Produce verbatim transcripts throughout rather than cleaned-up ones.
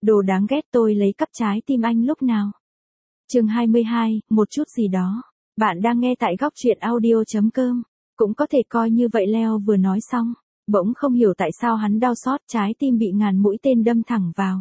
Đồ đáng ghét, tôi lấy cắp trái tim anh lúc nào. Chương hai mươi hai, một chút gì đó. Bạn đang nghe tại góc truyện audio chấm com. Cũng có thể coi như vậy. Leo vừa nói xong, bỗng không hiểu tại sao hắn đau xót, trái tim bị ngàn mũi tên đâm thẳng vào.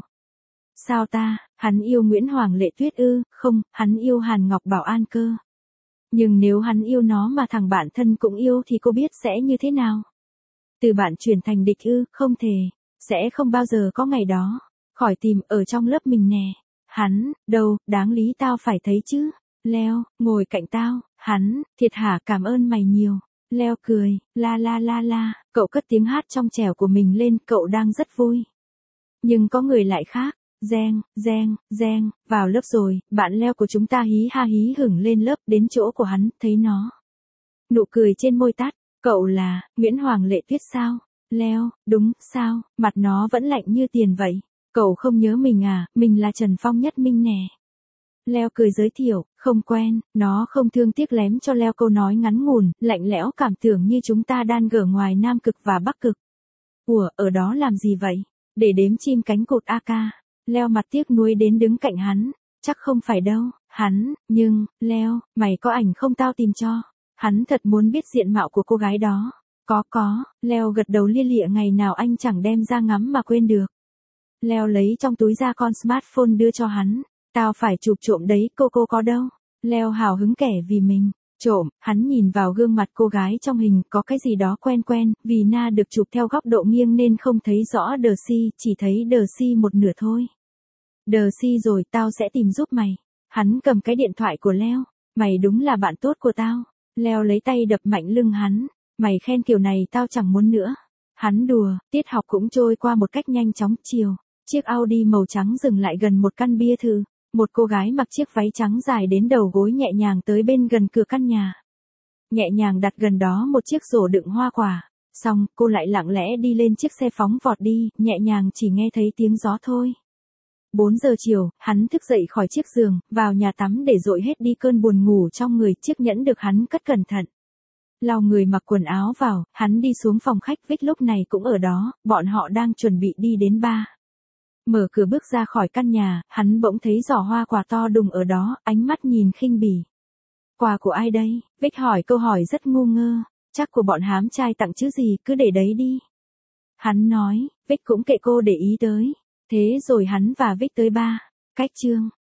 Sao ta, hắn yêu Nguyễn Hoàng Lệ Tuyết ư? Không, hắn yêu Hàn Ngọc Bảo An cơ. Nhưng nếu hắn yêu nó mà thằng bạn thân cũng yêu thì cô biết sẽ như thế nào? Từ bạn chuyển thành địch ư? Không thể, sẽ không bao giờ có ngày đó. Khỏi tìm ở trong lớp mình nè. Hắn, đâu, đáng lý tao phải thấy chứ. Leo, ngồi cạnh tao. Hắn, thiệt hả, cảm ơn mày nhiều. Leo cười, la la la la, cậu cất tiếng hát trong trẻo của mình lên, cậu đang rất vui. Nhưng có người lại khác. Reng, reng, reng, vào lớp rồi, bạn Leo của chúng ta hí ha hí hửng lên lớp, đến chỗ của hắn, thấy nó. Nụ cười trên môi tắt, cậu là, Nguyễn Hoàng Lệ Tuyết sao? Leo, đúng, sao, mặt nó vẫn lạnh như tiền vậy. Cậu không nhớ mình à, mình là Trần Phong Nhất Minh nè. Leo cười giới thiệu, không quen, nó không thương tiếc lém cho Leo câu nói ngắn ngủn, lạnh lẽo cảm tưởng như chúng ta đang ở ngoài Nam Cực và Bắc Cực. Ủa, ở đó làm gì vậy? Để đếm chim cánh cụt a ca. Leo mặt tiếc nuối đến đứng cạnh hắn. Chắc không phải đâu, hắn, nhưng, Leo, mày có ảnh không tao tìm cho. Hắn thật muốn biết diện mạo của cô gái đó. Có có, Leo gật đầu lia lịa, ngày nào anh chẳng đem ra ngắm mà quên được. Leo lấy trong túi ra con smartphone đưa cho hắn. Tao phải chụp trộm đấy, cô cô có đâu? Leo hào hứng kể vì mình. Trộm, hắn nhìn vào gương mặt cô gái trong hình, có cái gì đó quen quen, vì na được chụp theo góc độ nghiêng nên không thấy rõ đờ si, chỉ thấy đờ si một nửa thôi. Đờ si rồi, tao sẽ tìm giúp mày. Hắn cầm cái điện thoại của Leo. Mày đúng là bạn tốt của tao. Leo lấy tay đập mạnh lưng hắn. Mày khen kiểu này tao chẳng muốn nữa. Hắn đùa, tiết học cũng trôi qua một cách nhanh chóng. Chiều, chiếc Audi màu trắng dừng lại gần một căn bia thư. Một cô gái mặc chiếc váy trắng dài đến đầu gối nhẹ nhàng tới bên gần cửa căn nhà. Nhẹ nhàng đặt gần đó một chiếc rổ đựng hoa quả. Xong, cô lại lặng lẽ đi lên chiếc xe phóng vọt đi, nhẹ nhàng chỉ nghe thấy tiếng gió thôi. bốn giờ chiều, hắn thức dậy khỏi chiếc giường, vào nhà tắm để dội hết đi cơn buồn ngủ trong người, chiếc nhẫn được hắn cất cẩn thận. Lau người mặc quần áo vào, hắn đi xuống phòng khách, Vic lúc này cũng ở đó, bọn họ đang chuẩn bị đi đến bar. Mở cửa bước ra khỏi căn nhà, hắn bỗng thấy giỏ hoa quả to đùng ở đó, ánh mắt nhìn khinh bỉ. Quà của ai đây? Vic hỏi câu hỏi rất ngu ngơ. Chắc của bọn hám trai tặng chứ gì, cứ để đấy đi. Hắn nói, Vic cũng kệ cô để ý tới. Thế rồi hắn và Vic tới bar. Cách chương.